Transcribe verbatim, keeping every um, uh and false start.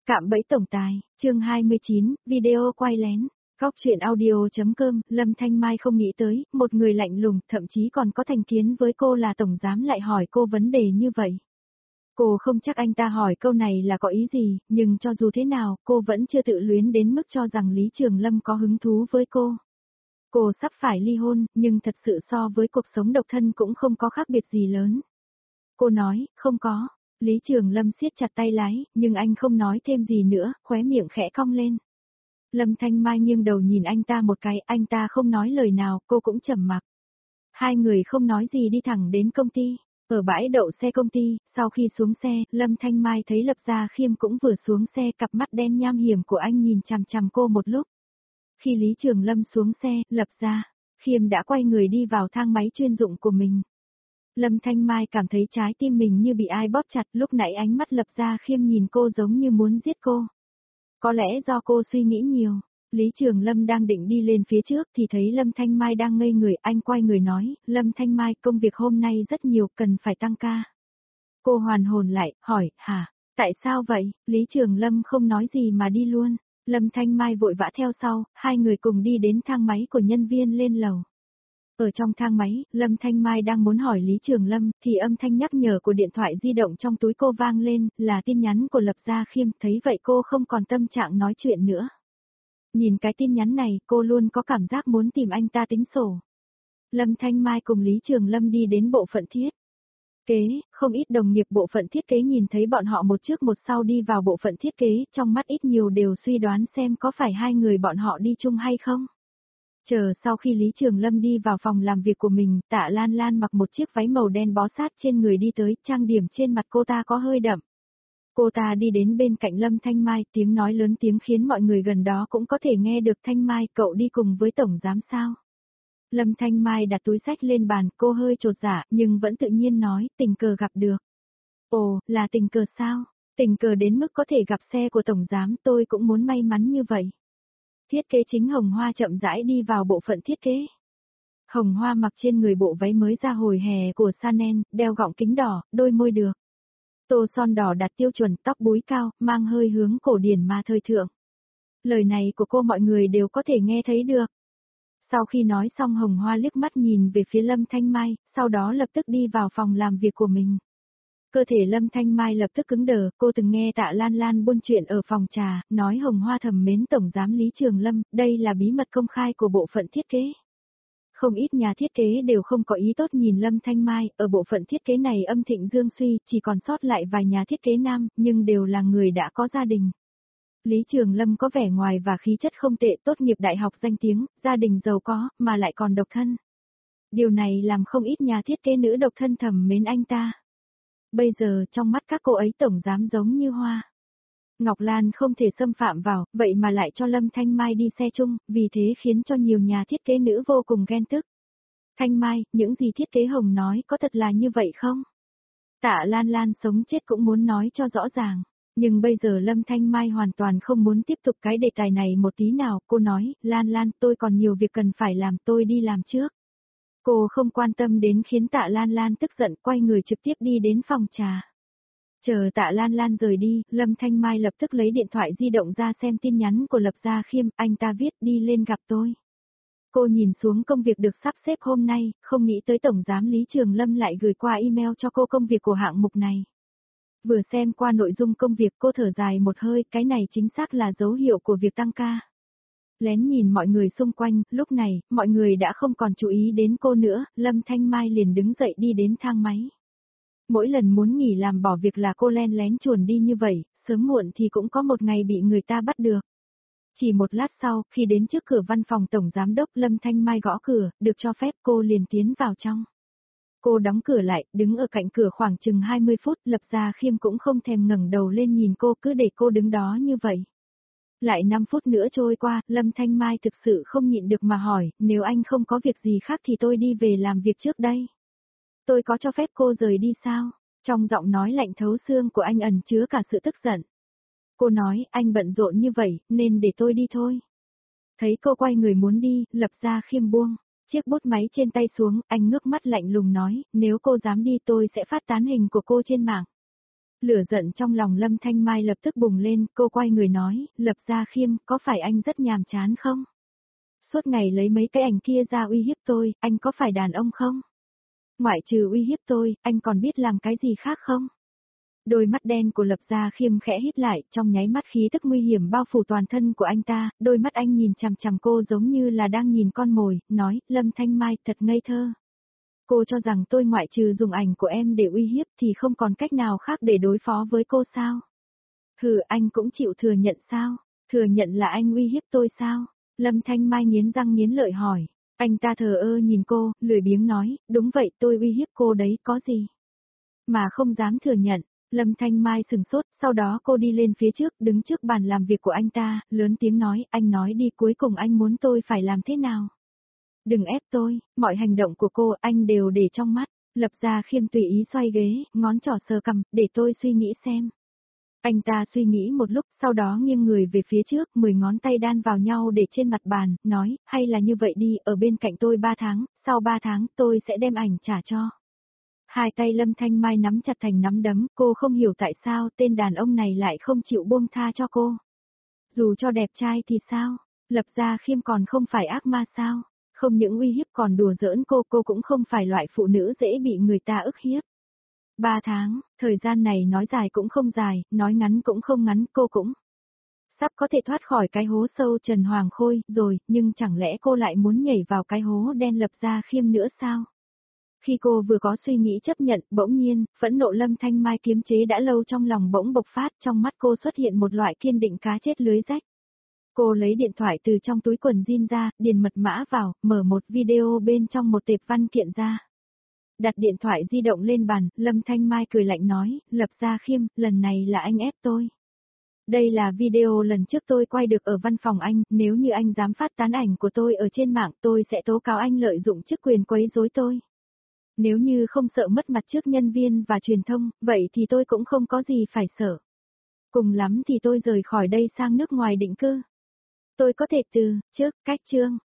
Cạm bẫy tổng tài, chương hai mươi chín, video quay lén. Góc truyện audio.com, Lâm Thanh Mai không nghĩ tới, một người lạnh lùng, thậm chí còn có thành kiến với cô là tổng giám lại hỏi cô vấn đề như vậy. Cô không chắc anh ta hỏi câu này là có ý gì, nhưng cho dù thế nào, cô vẫn chưa tự luyến đến mức cho rằng Lý Trường Lâm có hứng thú với cô. Cô sắp phải ly hôn, nhưng thật sự so với cuộc sống độc thân cũng không có khác biệt gì lớn. Cô nói, không có. Lý Trường Lâm siết chặt tay lái, nhưng anh không nói thêm gì nữa, khóe miệng khẽ cong lên. Lâm Thanh Mai nghiêng đầu nhìn anh ta một cái, anh ta không nói lời nào, cô cũng trầm mặc. Hai người không nói gì đi thẳng đến công ty. Ở bãi đậu xe công ty, sau khi xuống xe, Lâm Thanh Mai thấy Lập Gia Khiêm cũng vừa xuống xe, cặp mắt đen nham hiểm của anh nhìn chằm chằm cô một lúc. Khi Lý Trường Lâm xuống xe, Lập Gia Khiêm đã quay người đi vào thang máy chuyên dụng của mình. Lâm Thanh Mai cảm thấy trái tim mình như bị ai bóp chặt, lúc nãy ánh mắt Lập Gia Khiêm nhìn cô giống như muốn giết cô. Có lẽ do cô suy nghĩ nhiều, Lý Trường Lâm đang định đi lên phía trước thì thấy Lâm Thanh Mai đang ngây người, anh quay người nói, Lâm Thanh Mai công việc hôm nay rất nhiều, cần phải tăng ca. Cô hoàn hồn lại, hỏi, hả, tại sao vậy? Lý Trường Lâm không nói gì mà đi luôn. Lâm Thanh Mai vội vã theo sau, hai người cùng đi đến thang máy của nhân viên lên lầu. Ở trong thang máy, Lâm Thanh Mai đang muốn hỏi Lý Trường Lâm, thì âm thanh nhắc nhở của điện thoại di động trong túi cô vang lên, là tin nhắn của Lập Gia Khiêm, thấy vậy cô không còn tâm trạng nói chuyện nữa. Nhìn cái tin nhắn này, cô luôn có cảm giác muốn tìm anh ta tính sổ. Lâm Thanh Mai cùng Lý Trường Lâm đi đến bộ phận thiết kế, không ít đồng nghiệp bộ phận thiết kế nhìn thấy bọn họ một trước một sau đi vào bộ phận thiết kế, trong mắt ít nhiều đều suy đoán xem có phải hai người bọn họ đi chung hay không. Chờ sau khi Lý Trường Lâm đi vào phòng làm việc của mình, Tạ Lan Lan mặc một chiếc váy màu đen bó sát trên người đi tới, trang điểm trên mặt cô ta có hơi đậm. Cô ta đi đến bên cạnh Lâm Thanh Mai, tiếng nói lớn tiếng khiến mọi người gần đó cũng có thể nghe được. Thanh Mai, cậu đi cùng với tổng giám sao? Lâm Thanh Mai đặt túi sách lên bàn, cô hơi chột dạ, nhưng vẫn tự nhiên nói, tình cờ gặp được. Ồ, là tình cờ sao? Tình cờ đến mức có thể gặp xe của tổng giám, tôi cũng muốn may mắn như vậy. Thiết kế chính Hồng Hoa chậm rãi đi vào bộ phận thiết kế. Hồng Hoa mặc trên người bộ váy mới ra hồi hè của Chanel, đeo gọng kính đỏ, đôi môi được. Tô son đỏ đặt tiêu chuẩn, tóc búi cao, mang hơi hướng cổ điển mà thời thượng. Lời này của cô mọi người đều có thể nghe thấy được. Sau khi nói xong Hồng Hoa liếc mắt nhìn về phía Lâm Thanh Mai, sau đó lập tức đi vào phòng làm việc của mình. Cơ thể Lâm Thanh Mai lập tức cứng đờ, cô từng nghe Tạ Lan Lan buôn chuyện ở phòng trà, nói Hồng Hoa thầm mến tổng giám Lý Trường Lâm, đây là bí mật công khai của bộ phận thiết kế. Không ít nhà thiết kế đều không có ý tốt nhìn Lâm Thanh Mai, ở bộ phận thiết kế này âm thịnh dương suy, chỉ còn sót lại vài nhà thiết kế nam, nhưng đều là người đã có gia đình. Lý Trường Lâm có vẻ ngoài và khí chất không tệ, tốt nghiệp đại học danh tiếng, gia đình giàu có, mà lại còn độc thân. Điều này làm không ít nhà thiết kế nữ độc thân thầm mến anh ta. Bây giờ trong mắt các cô ấy tổng giám giống như hoa. Ngọc Lan không thể xâm phạm vào, vậy mà lại cho Lâm Thanh Mai đi xe chung, vì thế khiến cho nhiều nhà thiết kế nữ vô cùng ghen tức. Thanh Mai, những gì thiết kế Hồng nói có thật là như vậy không? Tạ Lan Lan sống chết cũng muốn nói cho rõ ràng. Nhưng bây giờ Lâm Thanh Mai hoàn toàn không muốn tiếp tục cái đề tài này một tí nào, cô nói, Lan Lan tôi còn nhiều việc cần phải làm, tôi đi làm trước. Cô không quan tâm đến khiến Tạ Lan Lan tức giận, quay người trực tiếp đi đến phòng trà. Chờ Tạ Lan Lan rời đi, Lâm Thanh Mai lập tức lấy điện thoại di động ra xem tin nhắn của Lập Gia Khiêm, anh ta viết đi lên gặp tôi. Cô nhìn xuống công việc được sắp xếp hôm nay, không nghĩ tới tổng giám Lý Trường Lâm lại gửi qua email cho cô công việc của hạng mục này. Vừa xem qua nội dung công việc cô thở dài một hơi, cái này chính xác là dấu hiệu của việc tăng ca. Lén nhìn mọi người xung quanh, lúc này, mọi người đã không còn chú ý đến cô nữa, Lâm Thanh Mai liền đứng dậy đi đến thang máy. Mỗi lần muốn nghỉ làm bỏ việc là cô len lén chuồn đi như vậy, sớm muộn thì cũng có một ngày bị người ta bắt được. Chỉ một lát sau, khi đến trước cửa văn phòng tổng giám đốc Lâm Thanh Mai gõ cửa, được cho phép cô liền tiến vào trong. Cô đóng cửa lại, đứng ở cạnh cửa khoảng chừng hai mươi phút, Lập Gia Khiêm cũng không thèm ngẩng đầu lên nhìn cô, cứ để cô đứng đó như vậy. Lại năm phút nữa trôi qua, Lâm Thanh Mai thực sự không nhịn được mà hỏi, nếu anh không có việc gì khác thì tôi đi về làm việc trước đây. Tôi có cho phép cô rời đi sao? Trong giọng nói lạnh thấu xương của anh ẩn chứa cả sự tức giận. Cô nói, anh bận rộn như vậy, nên để tôi đi thôi. Thấy cô quay người muốn đi, Lập Gia Khiêm buông chiếc bút máy trên tay xuống, anh ngước mắt lạnh lùng nói, nếu cô dám đi tôi sẽ phát tán hình của cô trên mạng. Lửa giận trong lòng Lâm Thanh Mai lập tức bùng lên, cô quay người nói, Lập Gia Khiêm, có phải anh rất nhàm chán không? Suốt ngày lấy mấy cái ảnh kia ra uy hiếp tôi, anh có phải đàn ông không? Ngoại trừ uy hiếp tôi, anh còn biết làm cái gì khác không? Đôi mắt đen của Lập Gia Khiêm khẽ híp lại, trong nháy mắt khí tức nguy hiểm bao phủ toàn thân của anh ta, đôi mắt anh nhìn chằm chằm cô giống như là đang nhìn con mồi, nói, Lâm Thanh Mai thật ngây thơ. Cô cho rằng tôi ngoại trừ dùng ảnh của em để uy hiếp thì không còn cách nào khác để đối phó với cô sao? Hừ, anh cũng chịu thừa nhận sao? Thừa nhận là anh uy hiếp tôi sao? Lâm Thanh Mai nghiến răng nghiến lợi hỏi. Anh ta thờ ơ nhìn cô, lười biếng nói, đúng vậy tôi uy hiếp cô đấy, có gì? Mà không dám thừa nhận. Lâm Thanh Mai sừng sốt, sau đó cô đi lên phía trước, đứng trước bàn làm việc của anh ta, lớn tiếng nói, anh nói đi cuối cùng anh muốn tôi phải làm thế nào? Đừng ép tôi, mọi hành động của cô anh đều để trong mắt. Lập Gia Khiêm tùy ý xoay ghế, ngón trỏ sờ cằm, để tôi suy nghĩ xem. Anh ta suy nghĩ một lúc, sau đó nghiêng người về phía trước, mười ngón tay đan vào nhau để trên mặt bàn, nói, hay là như vậy đi, ở bên cạnh tôi ba tháng, sau ba tháng tôi sẽ đem ảnh trả cho. Hai tay Lâm Thanh Mai nắm chặt thành nắm đấm, cô không hiểu tại sao tên đàn ông này lại không chịu buông tha cho cô. Dù cho đẹp trai thì sao, Lập Gia Khiêm còn không phải ác ma sao, không những uy hiếp còn đùa giỡn cô, cô cũng không phải loại phụ nữ dễ bị người ta ức hiếp. Ba tháng, thời gian này nói dài cũng không dài, nói ngắn cũng không ngắn, cô cũng sắp có thể thoát khỏi cái hố sâu Trần Hoàng Khôi rồi, nhưng chẳng lẽ cô lại muốn nhảy vào cái hố đen Lập Gia Khiêm nữa sao? Khi cô vừa có suy nghĩ chấp nhận, bỗng nhiên, phẫn nộ Lâm Thanh Mai kiềm chế đã lâu trong lòng bỗng bộc phát, trong mắt cô xuất hiện một loại kiên định cá chết lưới rách. Cô lấy điện thoại từ trong túi quần jean ra, điền mật mã vào, mở một video bên trong một tệp văn kiện ra. Đặt điện thoại di động lên bàn, Lâm Thanh Mai cười lạnh nói, Lập Gia Khiêm, lần này là anh ép tôi. Đây là video lần trước tôi quay được ở văn phòng anh, nếu như anh dám phát tán ảnh của tôi ở trên mạng tôi sẽ tố cáo anh lợi dụng chức quyền quấy rối tôi. Nếu như không sợ mất mặt trước nhân viên và truyền thông, vậy thì tôi cũng không có gì phải sợ. Cùng lắm thì tôi rời khỏi đây sang nước ngoài định cư. Tôi có thể từ, trước, cách chương.